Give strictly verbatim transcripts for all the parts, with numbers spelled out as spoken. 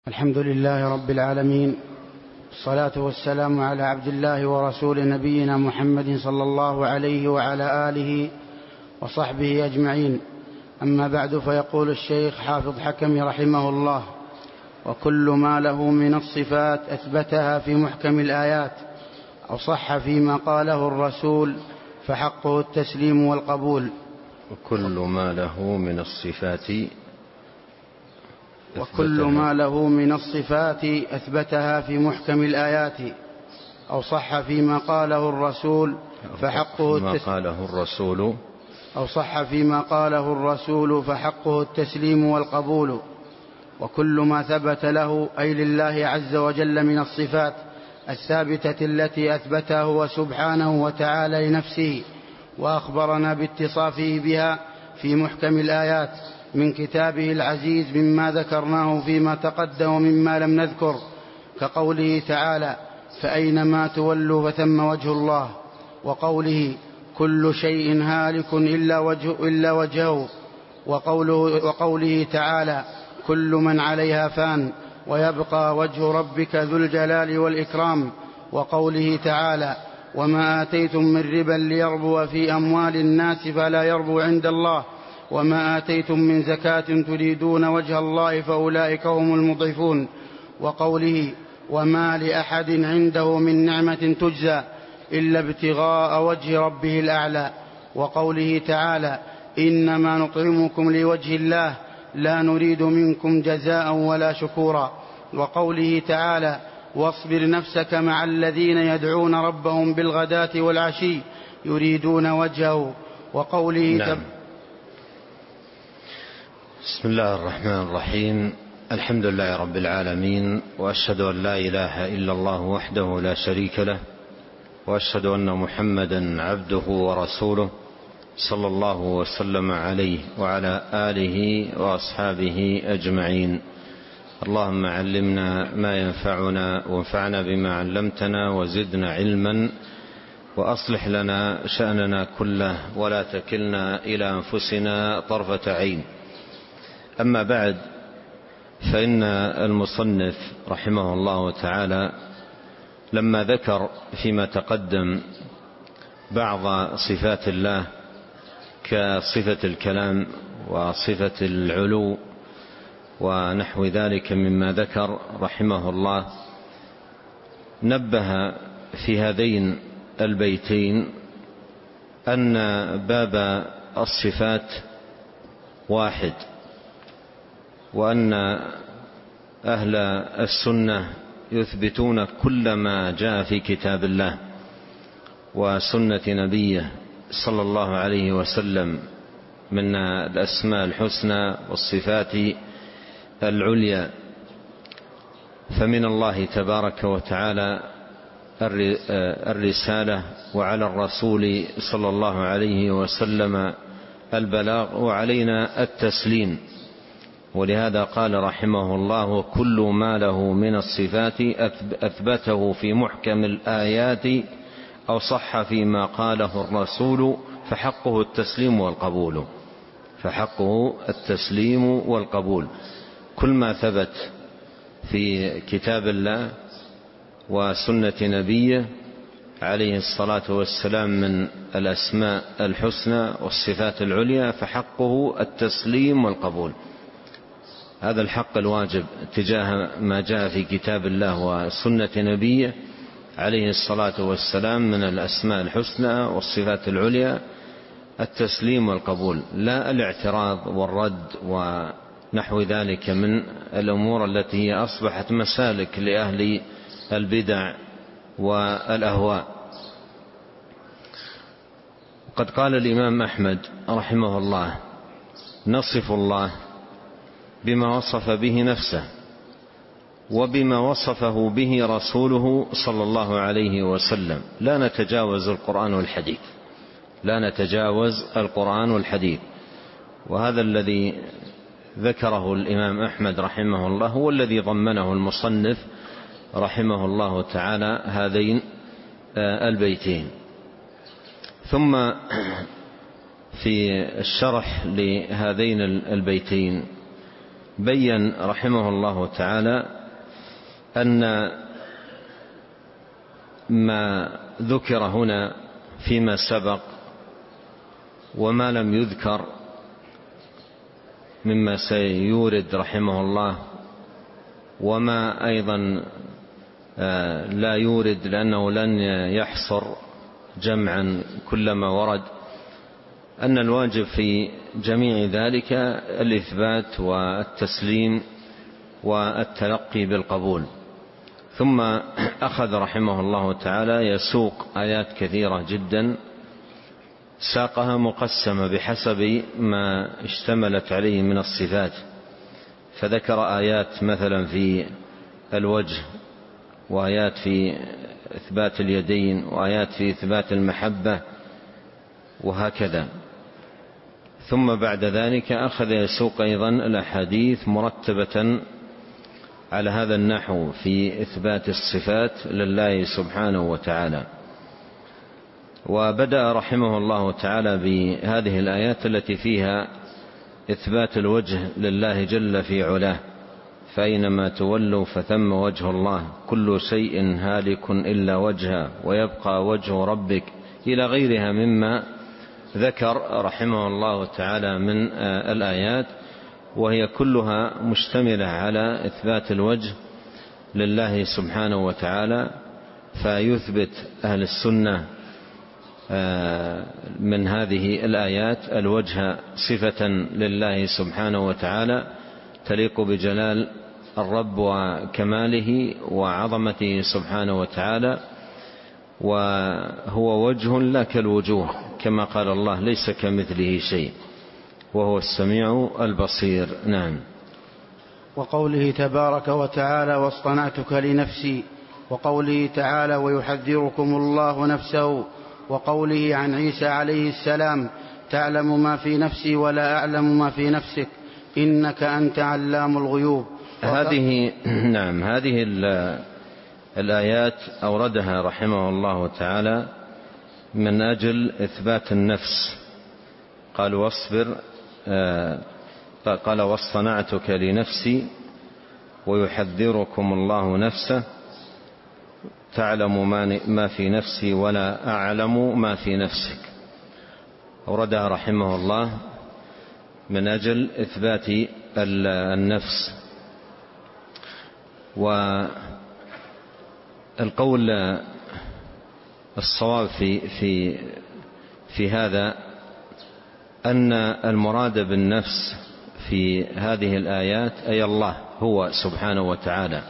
الحمد لله رب العالمين، الصلاة والسلام على عبد الله ورسول نبينا محمد صلى الله عليه وعلى آله وصحبه أجمعين. أما بعد، فيقول الشيخ حافظ حكم رحمه الله: وكل ما له من الصفات أثبتها في محكم الآيات أو صح فيما قاله الرسول فحقه التسليم والقبول. وكل ما له من الصفات وكل ما له من الصفات أثبتها في محكم الآيات أو صح فيما قاله الرسول فحقه ما قاله الرسول أو صح فيما قاله الرسول فحقه التسليم والقبول. وكل ما ثبت له أي لله عز وجل من الصفات الثابتة التي أثبتها هو سبحانه وتعالى لنفسه وأخبرنا باتصافه بها في محكم الآيات من كتابه العزيز مما ذكرناه فيما تقدم ومما لم نذكر، كقوله تعالى: فأينما تولوا فثم وجه الله، وقوله: كل شيء هالك إلا, وجه إلا وجهه، وقوله, وقوله تعالى: كل من عليها فان ويبقى وجه ربك ذو الجلال والإكرام، وقوله تعالى: وما آتيتم من ربا ليربو في أموال الناس فلا يربو عند الله، وما آتيتم من زكاة تريدون وجه الله فأولئك هم المضعفون، وقوله: وما لأحد عنده من نعمة تجزى إلا ابتغاء وجه ربه الأعلى، وقوله تعالى: إنما نطعمكم لوجه الله لا نريد منكم جزاء ولا شكورا، وقوله تعالى: واصبر نفسك مع الذين يدعون ربهم بالغداة والعشي يريدون وجهه، وقوله نعم. بسم الله الرحمن الرحيم. الحمد لله رب العالمين، وأشهد أن لا إله إلا الله وحده لا شريك له، وأشهد أن محمدا عبده ورسوله صلى الله وسلم عليه وعلى آله وأصحابه أجمعين. اللهم علمنا ما ينفعنا وانفعنا بما علمتنا وزدنا علما، وأصلح لنا شأننا كله ولا تكلنا إلى أنفسنا طرفة عين. أما بعد، فإن المصنف رحمه الله تعالى لما ذكر فيما تقدم بعض صفات الله كصفة الكلام وصفة العلو ونحو ذلك مما ذكر رحمه الله، نبه في هذين البيتين أن باب الصفات واحد، وأن أهل السنة يثبتون كل ما جاء في كتاب الله وسنة نبيه صلى الله عليه وسلم من الأسماء الحسنى والصفات العليا. فمن الله تبارك وتعالى الرسالة، وعلى الرسول صلى الله عليه وسلم البلاغ، وعلينا التسليم. ولهذا قال رحمه الله: وكل ما له من الصفات أثبته في محكم الآيات أو صح فيما قاله الرسول فحقه التسليم والقبول. فحقه التسليم والقبول. كل ما ثبت في كتاب الله وسنة نبيه عليه الصلاة والسلام من الأسماء الحسنى والصفات العليا فحقه التسليم والقبول. هذا الحق الواجب تجاه ما جاء في كتاب الله وسنة نبيه عليه الصلاة والسلام من الأسماء الحسنى والصفات العليا، التسليم والقبول، لا الاعتراض والرد ونحو ذلك من الأمور التي هي أصبحت مسالك لأهل البدع والأهواء. قد قال الإمام أحمد رحمه الله: نصف الله بما وصف به نفسه وبما وصفه به رسوله صلى الله عليه وسلم، لا نتجاوز القرآن والحديث، لا نتجاوز القرآن والحديث. وهذا الذي ذكره الإمام أحمد رحمه الله هو الذي ضمنه المصنف رحمه الله تعالى هذين البيتين. ثم في الشرح لهذين البيتين بين رحمه الله تعالى أن ما ذكر هنا فيما سبق وما لم يذكر مما سيورد رحمه الله، وما أيضا لا يورد لأنه لن يحصر جمعا كل ما ورد، أن الواجب في جميع ذلك الإثبات والتسليم والتلقي بالقبول. ثم أخذ رحمه الله تعالى يسوق آيات كثيرة جدا، ساقها مقسمة بحسب ما اشتملت عليه من الصفات، فذكر آيات مثلا في الوجه، وآيات في إثبات اليدين، وآيات في إثبات المحبة، وهكذا. ثم بعد ذلك أخذ يسوق أيضا الأحاديث مرتبة على هذا النحو في إثبات الصفات لله سبحانه وتعالى. وبدأ رحمه الله تعالى بهذه الآيات التي فيها إثبات الوجه لله جل في علاه، فأينما تولوا فثم وجه الله، كل شيء هالك إلا وجهه ويبقى وجه ربك، إلى غيرها مما ذكر رحمه الله تعالى من الآيات، وهي كلها مشتملة على إثبات الوجه لله سبحانه وتعالى. فيثبت أهل السنة من هذه الآيات الوجه صفة لله سبحانه وتعالى تليق بجلال الرب وكماله وعظمته سبحانه وتعالى، وهو وجه لا كالوجوه، كما قال الله ليس كمثله شيء وهو السميع البصير. نعم. وقوله تبارك وتعالى واصطنعتك لنفسي، وقوله تعالى ويحذركم الله نفسه، وقوله عن عيسى عليه السلام تعلم ما في نفسي ولا أعلم ما في نفسك إنك أنت علام الغيوب. هذه نعم هذه الآيات أوردها رحمه الله تعالى من أجل إثبات النفس. قال واصبر، قال واصطنعتك لنفسي ويحذركم الله نفسه تعلم ما في نفسي ولا أعلم ما في نفسك. أوردها رحمه الله من أجل إثبات النفس. والقول الصواب في في في هذا أن المراد بالنفس في هذه الآيات أي الله هو سبحانه وتعالى.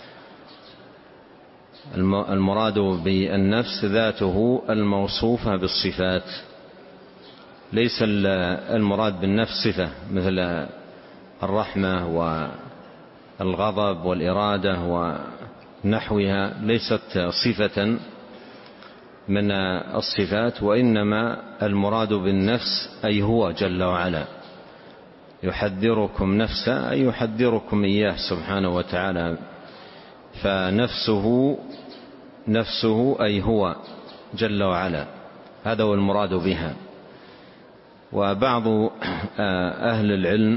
المراد بالنفس ذاته الموصوفة بالصفات، ليس المراد بالنفس صفة مثل الرحمة والغضب والإرادة ونحوها، ليست صفة من الصفات، وإنما المراد بالنفس أي هو جل وعلا. يحذركم نفسه أي يحذركم إياه سبحانه وتعالى، فنفسه نفسه أي هو جل وعلا، هذا هو المراد بها. وبعض أهل العلم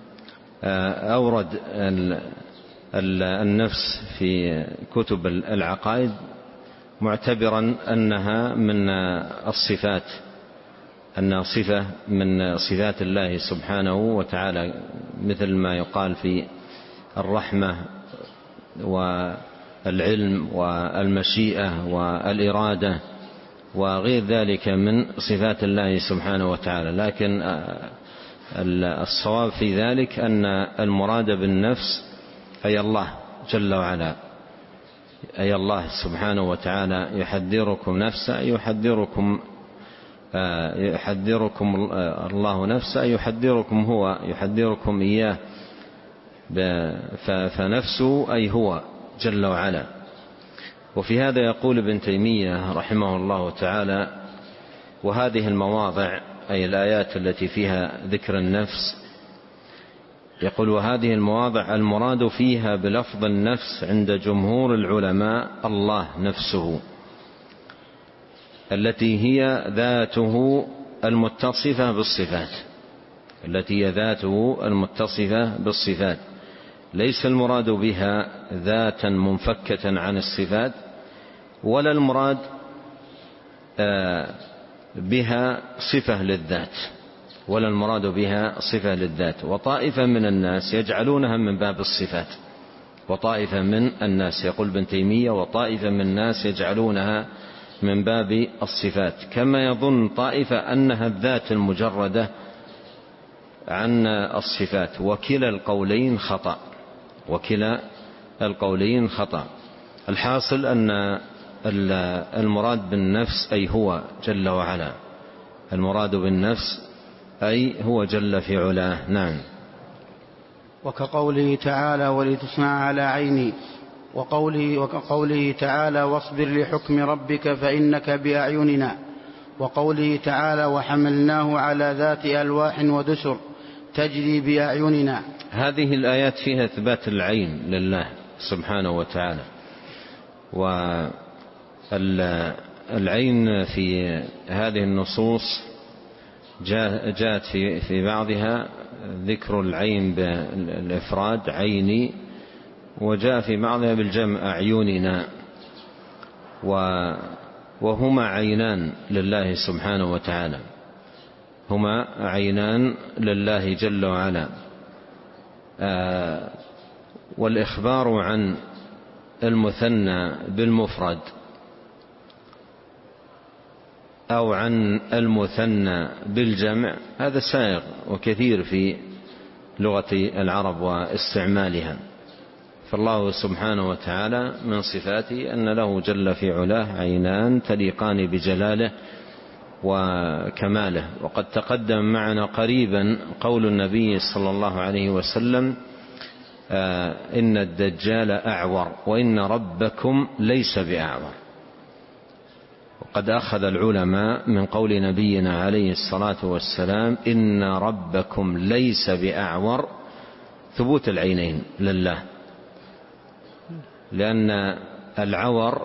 أورد النفس في كتب العقائد معتبرا أنها من الصفات، أنها صفة من صفات الله سبحانه وتعالى، مثل ما يقال في الرحمة والعلم والمشيئة والإرادة وغير ذلك من صفات الله سبحانه وتعالى. لكن الصواب في ذلك أن المراد بالنفس أي الله جل وعلا، أي الله سبحانه وتعالى يحذركم نفسه، يحذركم يحذركم الله نفسه، يحذركم هو يحذركم إياه، فنفسه أي هو جل وعلا. وفي هذا يقول ابن تيمية رحمه الله تعالى: وهذه المواضع أي الآيات التي فيها ذكر النفس، يقول وهذه المواضع المراد فيها بلفظ النفس عند جمهور العلماء الله نفسه التي هي ذاته المتصفة بالصفات، التي هي ذاته المتصفة بالصفات. ليس المراد بها ذاتا منفكة عن الصفات، ولا المراد بها صفة للذات، ولا المراد بها صفة للذات. وطائفة من الناس يجعلونها من باب الصفات، وطائفة من الناس، يقول ابن تيمية، وطائفة من الناس يجعلونها من باب الصفات، كما يظن طائفة أنها الذات المجردة عن الصفات. وكلا القولين خطأ، وكلا القولين خطأ. الحاصل أن المراد بالنفس أي هو جل وعلا، المراد بالنفس أي هو جل في علاه. نعم. وكقوله تعالى ولتصنع على عيني، وقوله, وكقوله تعالى واصبر لحكم ربك فإنك بأعيننا، وقوله تعالى وحملناه على ذات ألواح ودسر تجري بأعيننا. هذه الآيات فيها إثبات العين لله سبحانه وتعالى. والعين في هذه النصوص جاءت في في بعضها ذكر العين بالإفراد عيني، وجاء في بعضها بالجمع أعيننا، وهما عينان لله سبحانه وتعالى، هما عينان لله جل وعلا. آه والإخبار عن المثنى بالمفرد أو عن المثنى بالجمع هذا سائغ وكثير في لغة العرب واستعمالها. فالله سبحانه وتعالى من صفاته أن له جل في علاه عينان تليقان بجلاله وكماله. وقد تقدم معنا قريبا قول النبي صلى الله عليه وسلم آه إن الدجال أعور وإن ربكم ليس بأعور. وقد أخذ العلماء من قول نبينا عليه الصلاة والسلام إن ربكم ليس بأعور ثبوت العينين لله، لأن العور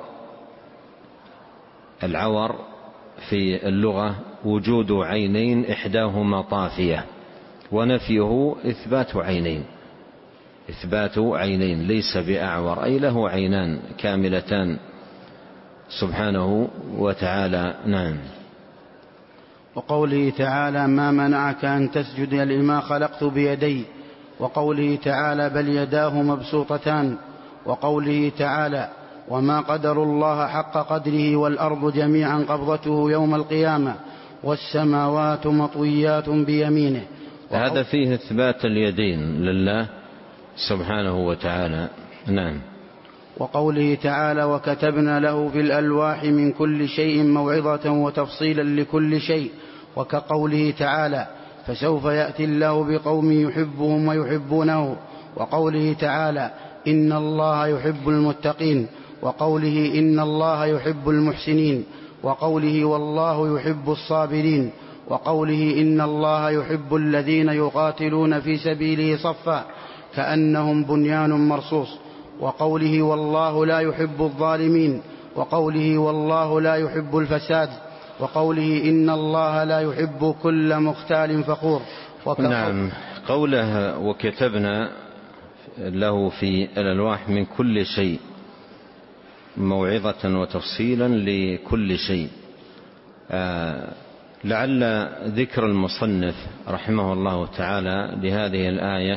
العور في اللغة وجود عينين إحداهما طافية، ونفيه إثبات عينين، إثبات عينين ليس بأعور أي له عينان كاملتان سبحانه وتعالى. نعم. وقوله تعالى ما منعك أن تسجد لما خلقت بيدي، وقوله تعالى بل يداه مبسوطتان، وقوله تعالى وما قدروا الله حق قدره والأرض جميعا قبضته يوم القيامة والسماوات مطويات بيمينه. هذا فيه إثبات اليدين لله سبحانه وتعالى. نعم. وقوله تعالى وكتبنا له في الألواح من كل شيء موعظة وتفصيلا لكل شيء، وكقوله تعالى فسوف يأتي الله بقوم يحبهم ويحبونه، وقوله تعالى إن الله يحب المتقين، وقوله إن الله يحب المحسنين، وقوله والله يحب الصابرين، وقوله إن الله يحب الذين يقاتلون في سبيله صفا كأنهم بنيان مرصوص، وقوله والله لا يحب الظالمين، وقوله والله لا يحب الفساد، وقوله إن الله لا يحب كل مختال فخور. نعم. قوله وكتبنا له في الألواح من كل شيء موعظة وتفصيلا لكل شيء، آه لعل ذكر المصنف رحمه الله تعالى لهذه الآية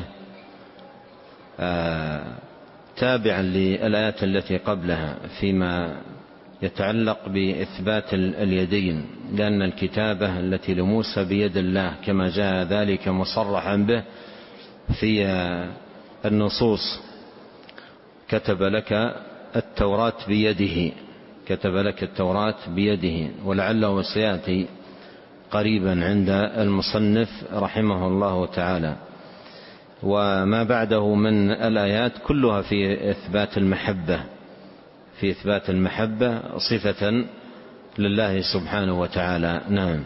آه تابعا للآيات التي قبلها فيما يتعلق بإثبات اليدين، لأن الكتابة التي لموسى بيد الله كما جاء ذلك مصرحا به في النصوص، كتب لك التوراة بيده، كتب لك التوراة بيده، ولعله سيأتي قريبا عند المصنف رحمه الله تعالى. وما بعده من الآيات كلها في إثبات المحبة، في إثبات المحبة صفة لله سبحانه وتعالى. نعم.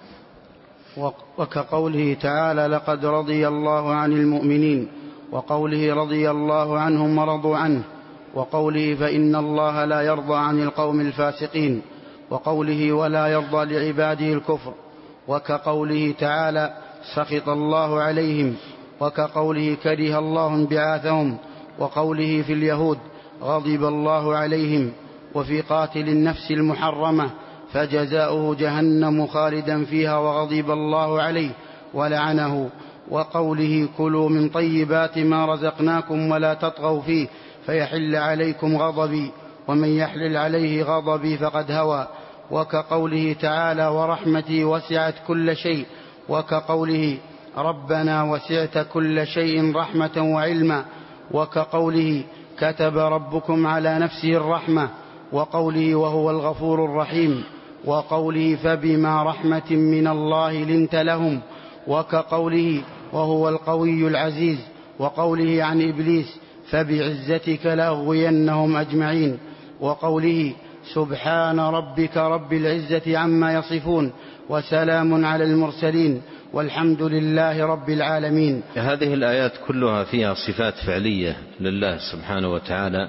وكقوله تعالى لقد رضي الله عن المؤمنين، وقوله رضي الله عنهم ورضوا عنه، وقوله فإن الله لا يرضى عن القوم الفاسقين، وقوله ولا يرضى لعباده الكفر، وكقوله تعالى سخط الله عليهم، وكقوله كره الله انبعاثهم، وقوله في اليهود غضب الله عليهم. وفي قاتل النفس المحرمة فجزاؤه جهنم خالدا فيها وغضب الله عليه ولعنه. وقوله كلوا من طيبات ما رزقناكم ولا تطغوا فيه فيحل عليكم غضبي ومن يحلل عليه غضبي فقد هوى. وكقوله تعالى ورحمتي وسعت كل شيء، وكقوله ربنا وسعت كل شيء رحمة وعلما، وكقوله كتب ربكم على نفسه الرحمة، وقوله وهو الغفور الرحيم، وقوله فبما رحمة من الله لنت لهم، وكقوله وهو القوي العزيز، وقوله عن إبليس فبعزتك لأغوينهم أجمعين، وقوله سبحان ربك رب العزة عما يصفون وسلام على المرسلين والحمد لله رب العالمين. هذه الآيات كلها فيها صفات فعلية لله سبحانه وتعالى،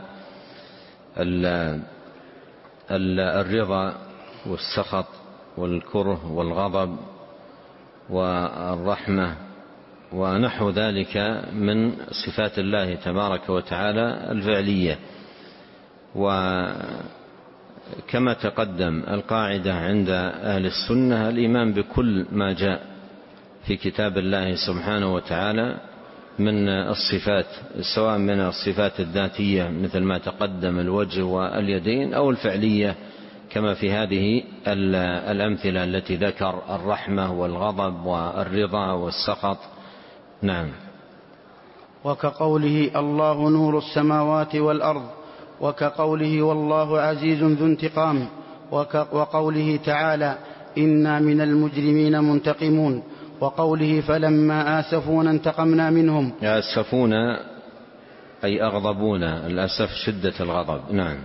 الرضا والسخط والكره والغضب والرحمة ونحو ذلك من صفات الله تبارك وتعالى الفعلية. وكما تقدم القاعدة عند أهل السنة الإيمان بكل ما جاء في كتاب الله سبحانه وتعالى من الصفات، سواء من الصفات الذاتية مثل ما تقدم الوجه واليدين، أو الفعلية كما في هذه الأمثلة التي ذكر الرحمة والغضب والرضا والسخط. نعم. وكقوله الله نور السماوات والأرض، وكقوله والله عزيز ذو انتقام، وقوله تعالى إنا من المجرمين منتقمون، وقوله فلما آسفونا انتقمنا منهم. آسفونا أي أغضبونا، الأسف شدة الغضب. نعم.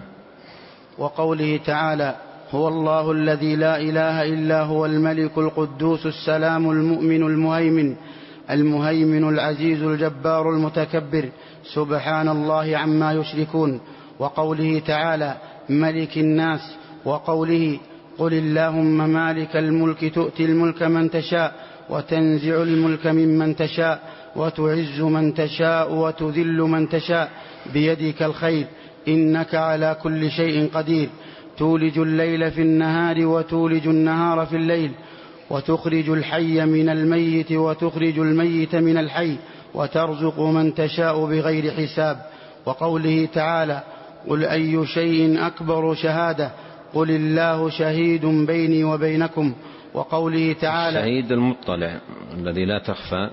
وقوله تعالى هو الله الذي لا إله إلا هو الملك القدوس السلام المؤمن المهيمن المهيمن العزيز الجبار المتكبر سبحان الله عما يشركون. وقوله تعالى ملك الناس، وقوله قل اللهم مالك الملك تؤتي الملك من تشاء وتنزع الملك ممن تشاء وتعز من تشاء وتذل من تشاء بيدك الخير إنك على كل شيء قدير تولج الليل في النهار وتولج النهار في الليل وتخرج الحي من الميت وتخرج الميت من الحي وترزق من تشاء بغير حساب. وقوله تعالى قل أي شيء أكبر شهادة قل الله شهيد بيني وبينكم. وقوله تعالى الشهيد المطلع الذي لا تخفى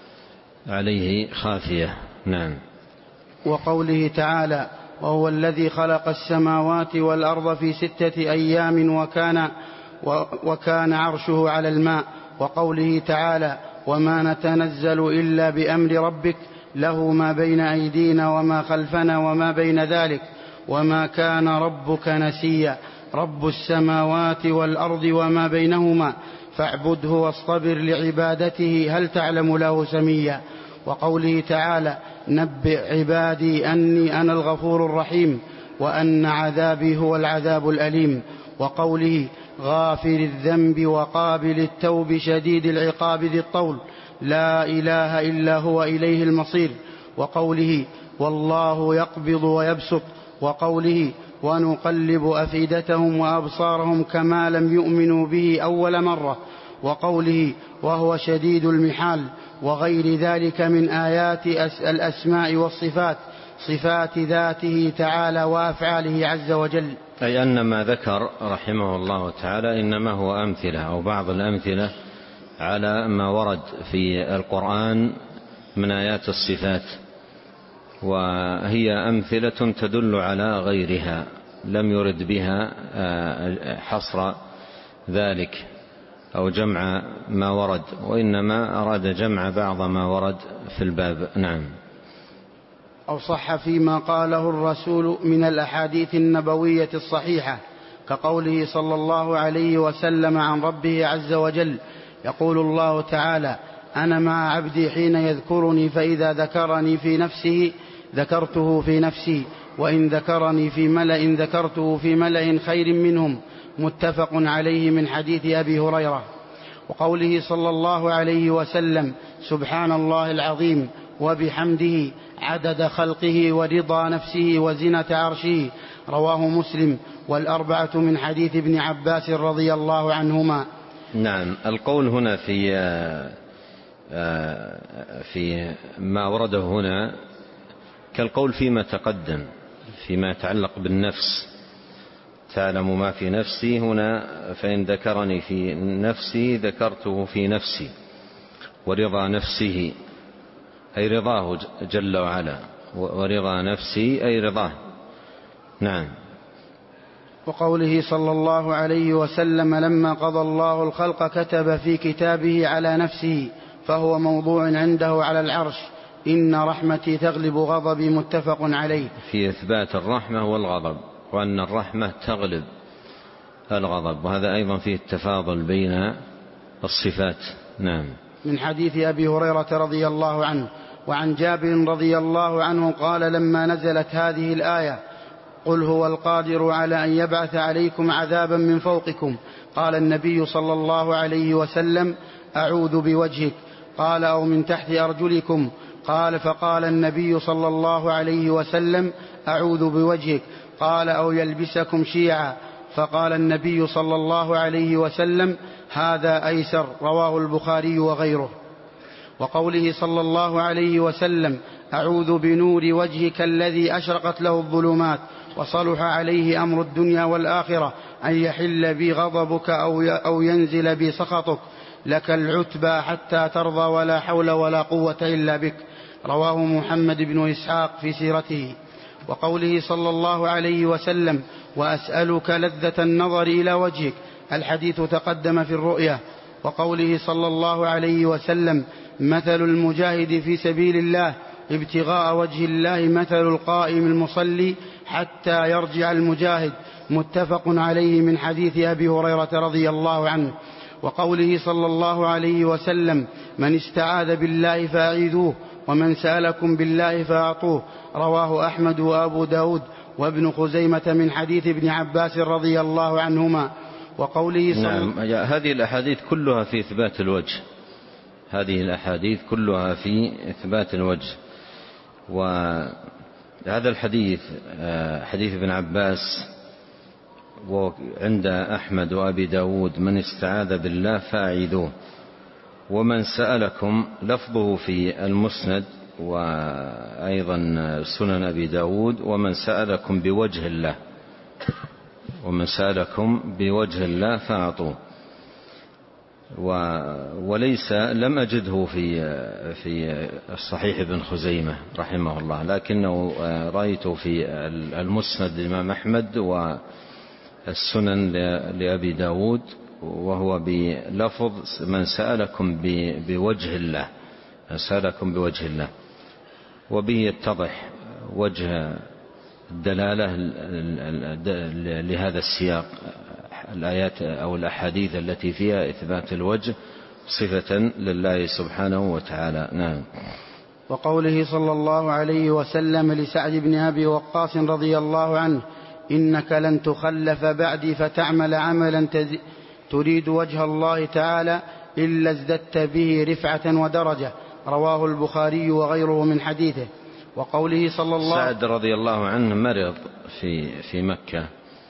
عليه خافية. نعم. وقوله تعالى وهو الذي خلق السماوات والأرض في ستة أيام وكان, وكان عرشه على الماء. وقوله تعالى وما نتنزل إلا بأمر ربك له ما بين أيدينا وما خلفنا وما بين ذلك وما كان ربك نسيا رب السماوات والأرض وما بينهما فاعبده واصطبر لعبادته هل تعلم له سميا. وقوله تعالى نبئ عبادي أني أنا الغفور الرحيم وأن عذابي هو العذاب الأليم. وقوله غافر الذنب وقابل التوب شديد العقاب ذي الطول لا إله إلا هو إليه المصير. وقوله والله يقبض ويبسط. وقوله ونقلب أفئدتهم وأبصارهم كما لم يؤمنوا به أول مرة. وقوله وهو شديد المحال وغير ذلك من آيات الأسماء والصفات صفات ذاته تعالى وأفعاله عز وجل. أي أن ما ذكر رحمه الله تعالى إنما هو أمثلة أو بعض الأمثلة على ما ورد في القرآن من آيات الصفات، وهي أمثلة تدل على غيرها لم يرد بها حصر ذلك أو جمع ما ورد، وإنما أراد جمع بعض ما ورد في الباب. نعم. أو صح فيما قاله الرسول من الأحاديث النبوية الصحيحة كقوله صلى الله عليه وسلم عن ربه عز وجل يقول الله تعالى أنا مع عبدي حين يذكرني فإذا ذكرني في نفسه ذكرته في نفسي وإن ذكرني في ملأ ذكرته في ملأ خير منهم. متفق عليه من حديث أبي هريرة. وقوله صلى الله عليه وسلم سبحان الله العظيم وبحمده عدد خلقه ورضا نفسه وزنة عرشه، رواه مسلم والأربعة من حديث ابن عباس رضي الله عنهما. نعم. القول هنا في في ما ورده هنا كالقول فيما تقدم فيما يتعلق بالنفس، تعلم ما في نفسي هنا فإن ذكرني في نفسي ذكرته في نفسي، ورضا نفسه أي رضاه جل وعلا، ورضا نفسي أي رضاه. نعم. وقوله صلى الله عليه وسلم لما قضى الله الخلق كتب في كتابه على نفسه، فهو موضوع عنده على العرش، إن رحمتي تغلب غضبي، متفق عليه. في إثبات الرحمة والغضب، وأن الرحمة تغلب الغضب، وهذا أيضا فيه التفاضل بين الصفات. نعم. من حديث أبي هريرة رضي الله عنه. وعن جابر رضي الله عنه قال لما نزلت هذه الآية قل هو القادر على أن يبعث عليكم عذابا من فوقكم، قال النبي صلى الله عليه وسلم أعوذ بوجهك، قال أو من تحت أرجلكم، قال فقال النبي صلى الله عليه وسلم أعوذ بوجهك، قال أو يلبسكم شيعا، فقال النبي صلى الله عليه وسلم هذا أيسر، رواه البخاري وغيره. وقوله صلى الله عليه وسلم أعوذ بنور وجهك الذي أشرقت له الظلمات وصلح عليه أمر الدنيا والآخرة أن يحل بي غضبك أو ينزل بي سخطك، لك العتبى حتى ترضى ولا حول ولا قوة إلا بك، رواه محمد بن إسحاق في سيرته. وقوله صلى الله عليه وسلم وأسألك لذة النظر إلى وجهك، الحديث تقدم في الرؤيا. وقوله صلى الله عليه وسلم مثل المجاهد في سبيل الله ابتغاء وجه الله مثل القائم المصلي حتى يرجع المجاهد، متفق عليه من حديث أبي هريرة رضي الله عنه. وقوله صلى الله عليه وسلم من استعاذ بالله فأعيذوه ومن سألكم بالله فأعطوه، رواه أحمد وأبو داود وابن خزيمة من حديث ابن عباس رضي الله عنهما. وقوله صلى نعم. هذه الأحاديث كلها في إثبات الوجه، هذه الأحاديث كلها في إثبات الوجه. وهذا الحديث حديث ابن عباس وعند أحمد وأبي داود من استعاذ بالله فأعيذوه، ومن سألكم لفظه في المسند وأيضا سنن أبي داود ومن سألكم بوجه الله، ومن سألكم بوجه الله فأعطوه. وليس لم أجده في في الصحيح ابن خزيمة رحمه الله، لكنه رأيته في المسند الإمام أحمد والسنن لأبي داود، وهو بلفظ من سألكم بوجه الله، من سألكم بوجه الله، وبه يتضح وجه الدلالة لهذا السياق، الآيات أو الأحاديث التي فيها إثبات الوجه صفة لله سبحانه وتعالى. نعم. وقوله صلى الله عليه وسلم لسعد بن أبي وقاص رضي الله عنه إنك لن تخلف بعدي فتعمل عملا تريد وجه الله تعالى إلا ازددت به رفعة ودرجة، رواه البخاري وغيره من حديثه. وقوله صلى الله سعد رضي الله عنه مرض في في مكة،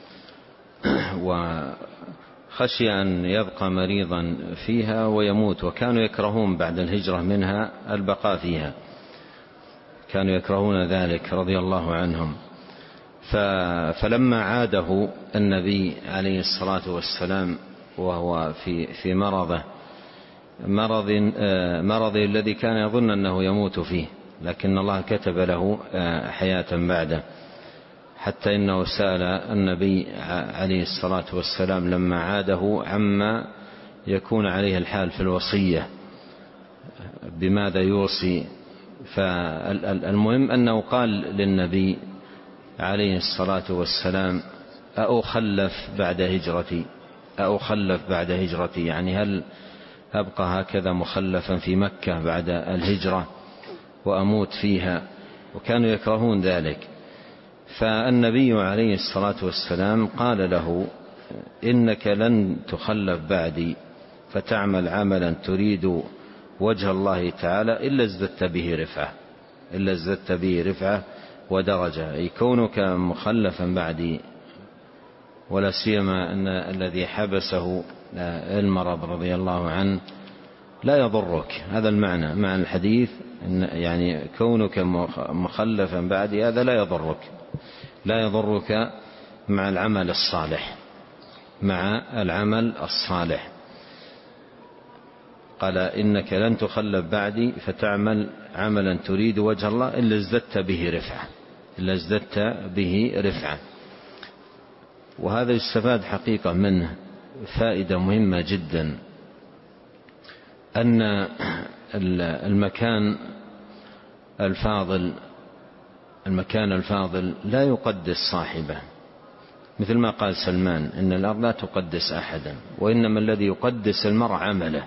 وخشي أن يبقى مريضا فيها ويموت، وكانوا يكرهون بعد الهجرة منها البقاء فيها، كانوا يكرهون ذلك رضي الله عنهم. فلما عاده النبي عليه الصلاة والسلام وهو في في مرضه مرض مرضه الذي كان يظن أنه يموت فيه، لكن الله كتب له حياة بعده، حتى إنه سأل النبي عليه الصلاة والسلام لما عاده عما يكون عليه الحال في الوصية، بماذا يوصي. فالمهم أنه قال للنبي عليه الصلاة والسلام أخلف بعد هجرتي، أخلف بعد هجرتي، يعني هل أبقى هكذا مخلفا في مكة بعد الهجرة وأموت فيها؟ وكانوا يكرهون ذلك. فالنبي عليه الصلاة والسلام قال له إنك لن تخلف بعدي فتعمل عملا تريد وجه الله تعالى إلا ازددت به رفعة إلا ازددت به رفعة ودرجة. أي كونك مخلفا بعدي، ولا سيما أن الذي حبسه المرض رضي الله عنه لا يضرك. هذا المعنى معنى الحديث، إن يعني كونك مخلفا بعدي هذا لا يضرك لا يضرك مع العمل الصالح مع العمل الصالح. قال إنك لن تخلف بعدي فتعمل عملا تريد وجه الله إلا ازددت به رفعة إلا ازددت به رفعة. وهذا يستفاد حقيقة منه فائدة مهمة جدا، أن المكان الفاضل المكان الفاضل لا يقدس صاحبه، مثل ما قال سلمان إن الأرض لا تقدس أحدا، وإنما الذي يقدس المرء عمله.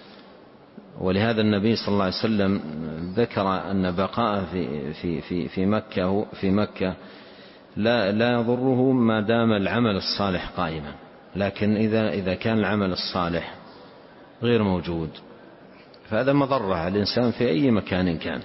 ولهذا النبي صلى الله عليه وسلم ذكر أن بقاءه في في في في مكة في مكة لا لا يضره ما دام العمل الصالح قائما، لكن إذا إذا كان العمل الصالح غير موجود فهذا مضرة على الإنسان في أي مكان كان.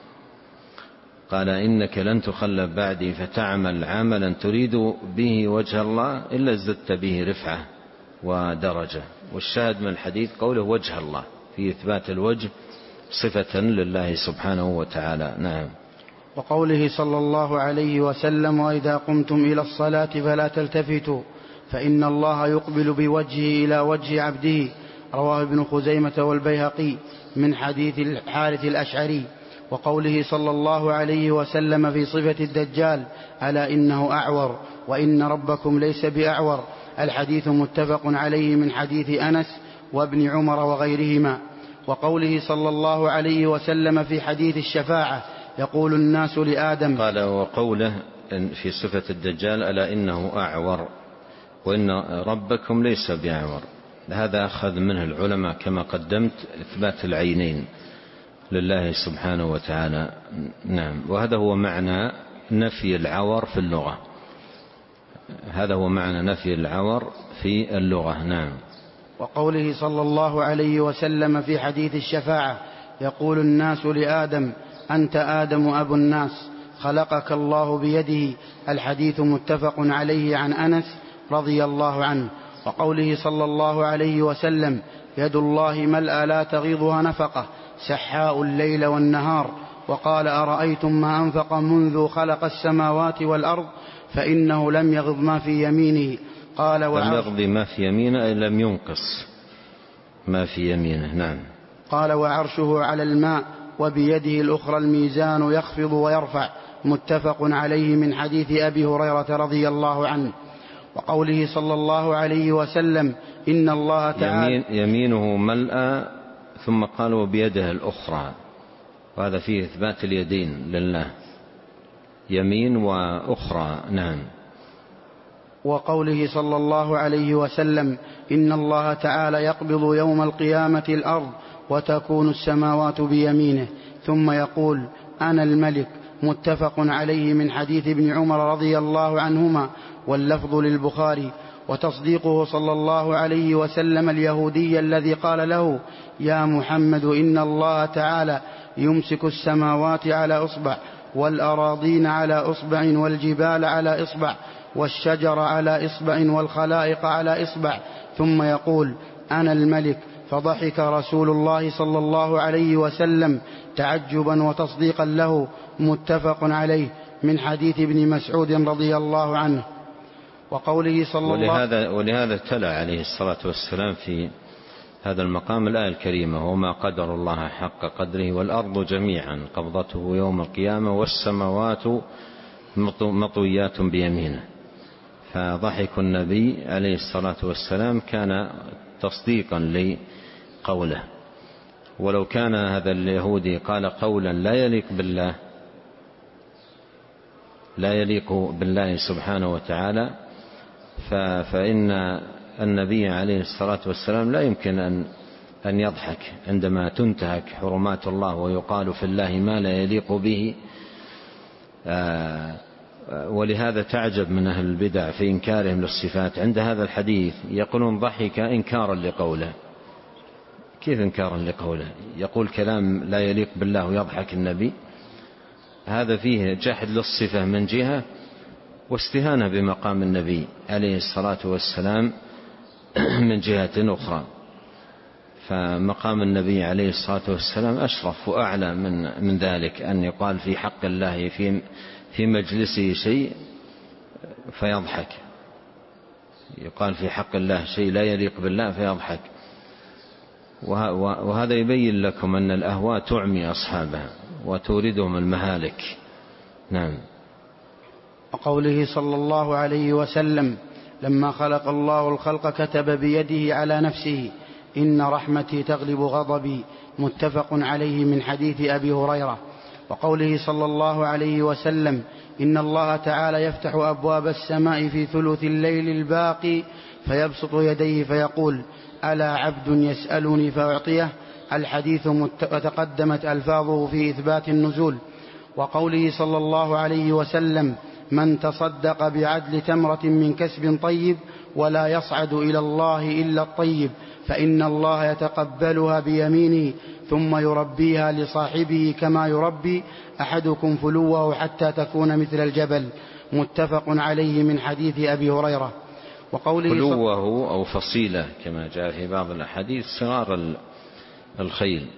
قال إنك لن تخلف بعدي فتعمل عملا تريد به وجه الله إلا ازددت به رفعة ودرجة. والشاهد من الحديث قوله وجه الله، في إثبات الوجه صفة لله سبحانه وتعالى. نعم. وقوله صلى الله عليه وسلم وإذا قمتم إلى الصلاة فلا تلتفتوا فإن الله يقبل بوجهه إلى وجه عبده، رواه ابن خزيمة والبيهقي من حديث الحارث الأشعري. وقوله صلى الله عليه وسلم في صفة الدجال ألا إنه أعور وإن ربكم ليس بأعور، الحديث متفق عليه من حديث أنس وابن عمر وغيرهما. وقوله صلى الله عليه وسلم في حديث الشفاعة يقول الناس لآدم، قال وقوله في صفة الدجال ألا إنه أعور وإن ربكم ليس بأعور، هذا أخذ منه العلماء كما قدمت إثبات العينين لله سبحانه وتعالى. نعم. وهذا هو معنى نفي العور في اللغة هذا هو معنى نفي العور في اللغة. نعم. وقوله صلى الله عليه وسلم في حديث الشفاعة يقول الناس لآدم أنت آدم أبو الناس خلقك الله بيده، الحديث متفق عليه عن أنس رضي الله عنه. وقوله صلى الله عليه وسلم يد الله ملأى لا تغيضها نفقة سحاء الليل والنهار. وقال أرأيتم ما أنفق منذ خلق السماوات والأرض فإنه لم يغض ما في يمينه. قال لم يغض ما في يمينه أي لم ينقص ما في يمينه. نعم. قال وعرشه على الماء وبيده الأخرى الميزان يخفض ويرفع، متفق عليه من حديث أبي هريرة رضي الله عنه. وقوله صلى الله عليه وسلم إن الله تعالى يمين يمينه ملأى، ثم قال وبيده الأخرى، وهذا فيه إثبات اليدين لله، يمين وأخرى. نعم. وقوله صلى الله عليه وسلم إن الله تعالى يقبض يوم القيامة الأرض وتكون السماوات بيمينه ثم يقول أنا الملك، متفق عليه من حديث ابن عمر رضي الله عنهما واللفظ للبخاري. وتصديقه صلى الله عليه وسلم اليهودي الذي قال له يا محمد إن الله تعالى يمسك السماوات على إصبع والأراضين على إصبع والجبال على إصبع والشجر على إصبع والخلائق على إصبع، ثم يقول أنا الملك. فضحك رسول الله صلى الله عليه وسلم تعجبا وتصديقا له، متفق عليه من حديث ابن مسعود رضي الله عنه. وقوله صلى الله ولهذا, ولهذا تلا عليه الصلاة والسلام في هذا المقام الآية الكريمة وما قدر الله حق قدره والأرض جميعا قبضته يوم القيامة والسماوات مطويات بيمينه. فضحك النبي عليه الصلاة والسلام كان تصديقا لقوله. ولو كان هذا اليهودي قال قولا لا يليق بالله لا يليق بالله سبحانه وتعالى فإن النبي عليه الصلاة والسلام لا يمكن أن أن يضحك عندما تنتهك حرمات الله ويقال في الله ما لا يليق به. ولهذا تعجب من أهل البدع في إنكارهم للصفات عند هذا الحديث، يقولون ضحك إنكارا لقوله كيف إنكارا لقوله؟ يقول كلام لا يليق بالله ويضحك النبي، هذا فيه جحد للصفة من جهة واستهانة بمقام النبي عليه الصلاة والسلام من جهة أخرى. فمقام النبي عليه الصلاة والسلام أشرف وأعلى من من ذلك، أن يقال في حق الله في في مجلسه شيء فيضحك، يقال في حق الله شيء لا يليق بالله فيضحك. وهذا يبين لكم أن الأهواء تعمي أصحابها وتوردهم المهالك. نعم. وقوله صلى الله عليه وسلم: لما خلق الله الخلق كتب بيده على نفسه إن رحمتي تغلب غضبي، متفق عليه من حديث أبي هريرة. وقوله صلى الله عليه وسلم: إن الله تعالى يفتح أبواب السماء في ثلث الليل الباقي فيبسط يديه فيقول: ألا عبد يسألني فأعطيه. الحديث تقدمت ألفاظه في إثبات النزول. وقوله صلى الله عليه وسلم: من تصدق بعدل تمرة من كسب طيب ولا يصعد إلى الله إلا الطيب فإن الله يتقبلها بيمينه ثم يربيها لصاحبه كما يربي أحدكم فلوه حتى تكون مثل الجبل، متفق عليه من حديث أبي هريرة. وقوله فلوه أو فصيلة كما جاء في بعض الأحاديث صغار الخيل،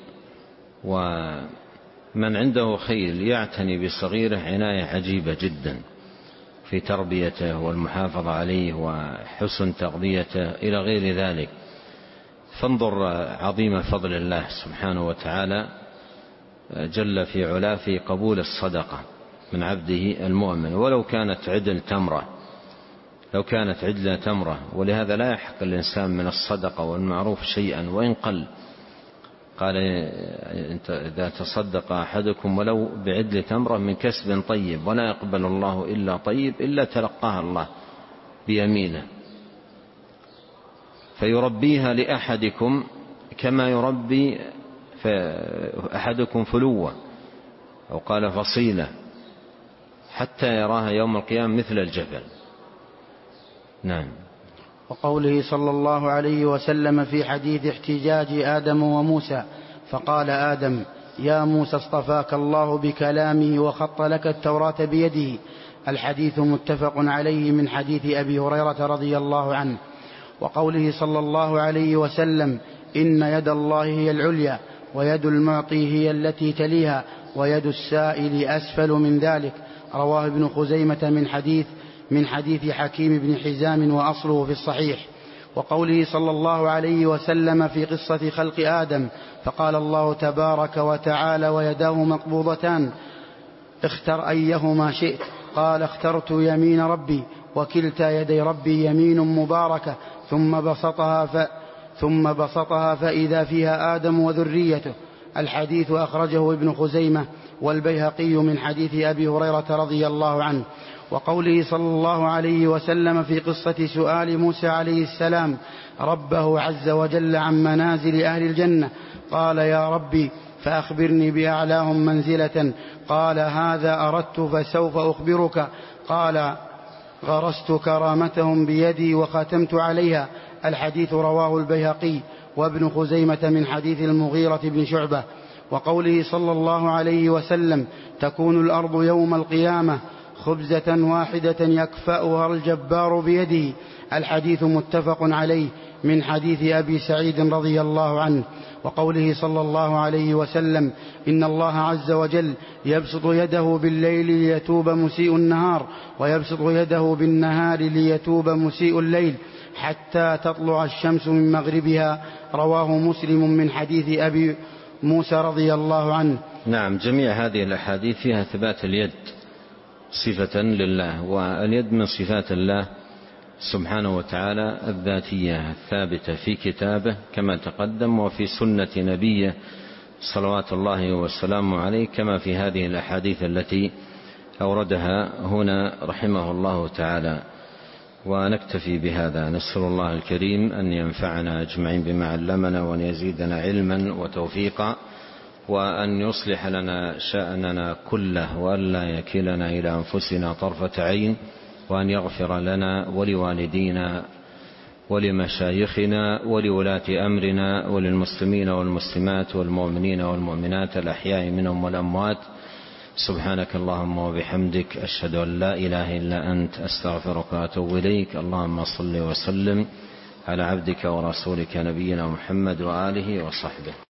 ومن عنده خيل يعتني بصغيره عناية عجيبة جدا في تربيته والمحافظة عليه وحسن تغذيته إلى غير ذلك. فانظر عظيم فضل الله سبحانه وتعالى جل في علاه في قبول الصدقة من عبده المؤمن ولو كانت عدل تمرة، لو كانت عدل تمرة. ولهذا لا يحق الإنسان من الصدقة والمعروف شيئا وإن قل. قال: إذا تصدق أحدكم ولو بعدل تمرة من كسب طيب ولا يقبل الله إلا طيب إلا تلقاها الله بيمينه فيربيها لأحدكم كما يربي أحدكم فلوة، أو قال فصيلة، حتى يراها يوم القيامة مثل الجبل. نعم. وقوله صلى الله عليه وسلم في حديث احتجاج آدم وموسى: فقال آدم: يا موسى اصطفاك الله بكلامه وخط لك التوراة بيده. الحديث متفق عليه من حديث أبي هريرة رضي الله عنه. وقوله صلى الله عليه وسلم: إن يد الله هي العليا ويد المعطي هي التي تليها ويد السائل أسفل من ذلك. رواه ابن خزيمة من حديث من حديث حكيم بن حزام وأصله في الصحيح. وقوله صلى الله عليه وسلم في قصة خلق آدم: فقال الله تبارك وتعالى: ويداه مقبوضتان اختر أيهما شئت. قال: اخترت يمين ربي، وكلتا يدي ربي يمين مباركة. ثم بسطها, ف... ثم بسطها فإذا فيها آدم وذريته. الحديث أخرجه ابن خزيمة والبيهقي من حديث أبي هريرة رضي الله عنه. وقوله صلى الله عليه وسلم في قصة سؤال موسى عليه السلام ربه عز وجل عن منازل أهل الجنة: قال: يا ربي فأخبرني بأعلاهم منزلة. قال: هذا أردت فسوف أخبرك. قال: غرست كرامتهم بيدي وختمت عليها. الحديث رواه البيهقي وابن خزيمة من حديث المغيرة بن شعبة. وقوله صلى الله عليه وسلم: تكون الأرض يوم القيامة خبزة واحدة يكفأها الجبار بيده. الحديث متفق عليه من حديث أبي سعيد رضي الله عنه. وقوله صلى الله عليه وسلم: إن الله عز وجل يبسط يده بالليل ليتوب مسيء النهار ويبسط يده بالنهار ليتوب مسيء الليل حتى تطلع الشمس من مغربها. رواه مسلم من حديث أبي موسى رضي الله عنه. نعم. جميع هذه الأحاديث فيها ثبات اليد صفة لله، واليد من صفات الله سبحانه وتعالى الذاتية الثابتة في كتابه كما تقدم، وفي سنة نبيه صلوات الله وسلامه عليه، كما في هذه الأحاديث التي أوردها هنا رحمه الله تعالى. ونكتفي بهذا. نسأل الله الكريم أن ينفعنا أجمعين بما علمنا، وأن يزيدنا علما وتوفيقا، وأن يصلح لنا شأننا كله، وأن لا يكلنا إلى أنفسنا طرفة عين، وأن يغفر لنا ولوالدينا ولمشايخنا ولولاة أمرنا وللمسلمين والمسلمات والمؤمنين والمؤمنات الأحياء منهم والأموات. سبحانك اللهم وبحمدك، أشهد أن لا إله إلا أنت، أستغفرك وأتوب إليك. اللهم صل وسلم على عبدك ورسولك نبينا محمد وآله وصحبه.